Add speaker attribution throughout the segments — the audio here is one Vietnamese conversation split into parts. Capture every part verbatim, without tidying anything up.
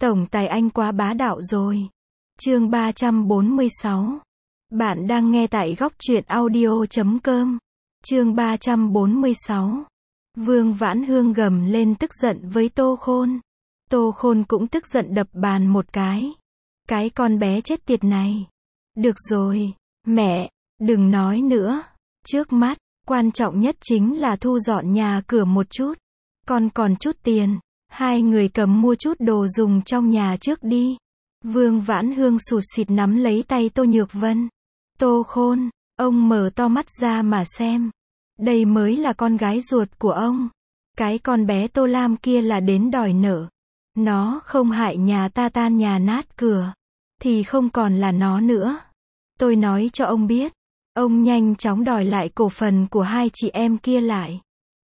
Speaker 1: Tổng tài anh quá bá đạo rồi. Chương ba trăm bốn mươi sáu. Bạn đang nghe tại góc truyện audio chấm com. Chương ba trăm bốn mươi sáu. Vương Vãn Hương gầm lên tức giận với Tô Khôn. Tô Khôn cũng tức giận đập bàn một cái. Cái con bé chết tiệt này. Được rồi, mẹ, đừng nói nữa. Trước mắt, quan trọng nhất chính là thu dọn nhà cửa một chút. Con còn chút tiền, hai người cầm mua chút đồ dùng trong nhà trước đi. Vương Vãn Hương sụt sịt nắm lấy tay Tô Nhược Vân. Tô Khôn, ông mở to mắt ra mà xem. Đây mới là con gái ruột của ông. Cái con bé Tô Lam kia là đến đòi nợ. Nó không hại nhà ta tan nhà nát cửa, thì không còn là nó nữa. Tôi nói cho ông biết, ông nhanh chóng đòi lại cổ phần của hai chị em kia lại.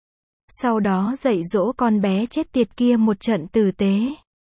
Speaker 1: Sau đó dạy dỗ con bé chết tiệt kia một trận tử tế.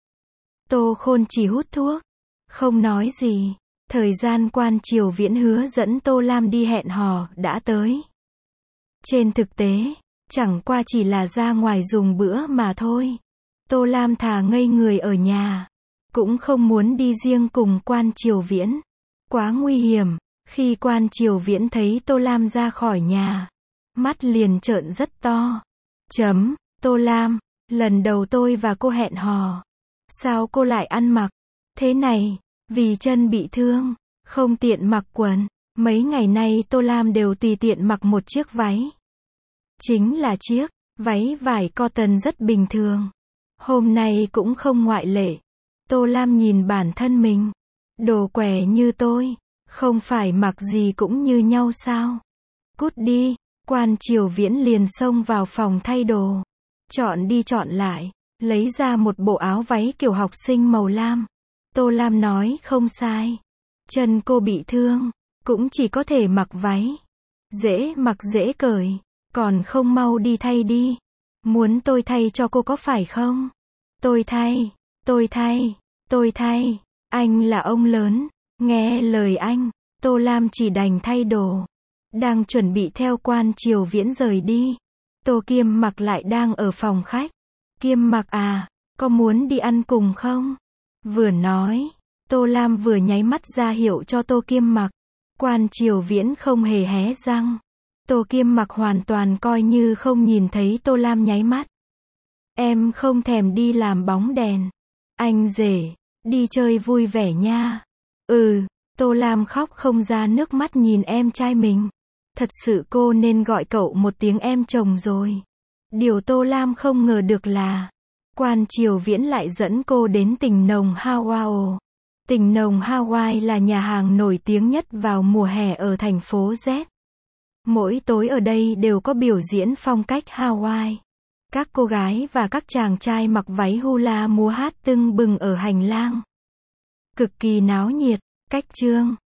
Speaker 1: Tô Khôn chỉ hút thuốc, không nói gì. Thời gian Quan Triều Viễn hứa dẫn Tô Lam đi hẹn hò đã tới. Trên thực tế, chẳng qua chỉ là ra ngoài dùng bữa mà thôi. Tô Lam thà ngây người ở nhà, cũng không muốn đi riêng cùng Quan Triều Viễn. Quá nguy hiểm. Khi Quan Triều Viễn thấy Tô Lam ra khỏi nhà, mắt liền trợn rất to. Chấm, Tô Lam, lần đầu tôi và cô hẹn hò. Sao cô lại ăn mặc thế này? Vì chân bị thương, không tiện mặc quần. Mấy ngày nay Tô Lam đều tùy tiện mặc một chiếc váy. Chính là chiếc váy vải cotton rất bình thường. Hôm nay cũng không ngoại lệ. Tô Lam nhìn bản thân mình. Đồ què như tôi, không phải mặc gì cũng như nhau sao? Cút đi. Quan Triều Viễn liền xông vào phòng thay đồ. Chọn đi chọn lại, lấy ra một bộ áo váy kiểu học sinh màu lam. Tô Lam nói không sai. Chân cô bị thương, cũng chỉ có thể mặc váy. Dễ mặc dễ cởi, còn không mau đi thay đi. Muốn tôi thay cho cô có phải không? Tôi thay, tôi thay, tôi thay. Anh là ông lớn, nghe lời anh. Tô Lam chỉ đành thay đồ. Đang chuẩn bị theo Quan Triều Viễn rời đi. Tô Kiêm Mặc lại đang ở phòng khách. Kiêm Mặc à, có muốn đi ăn cùng không? Vừa nói, Tô Lam vừa nháy mắt ra hiệu cho Tô Kiêm Mặc. Quan Triều Viễn không hề hé răng. Tô Kiêm Mặc hoàn toàn coi như không nhìn thấy Tô Lam nháy mắt. Em không thèm đi làm bóng đèn. Anh rể, đi chơi vui vẻ nha. Ừ, Tô Lam khóc không ra nước mắt nhìn em trai mình. Thật sự cô nên gọi cậu một tiếng em chồng rồi. Điều Tô Lam không ngờ được là Quan Triều Viễn lại dẫn cô đến Tình Nồng Hawaii. Tình Nồng Hawaii là nhà hàng nổi tiếng nhất vào mùa hè ở thành phố Z. Mỗi tối ở đây đều có biểu diễn phong cách Hawaii. Các cô gái và các chàng trai mặc váy hula múa hát tưng bừng ở hành lang. Cực kỳ náo nhiệt. Cách chương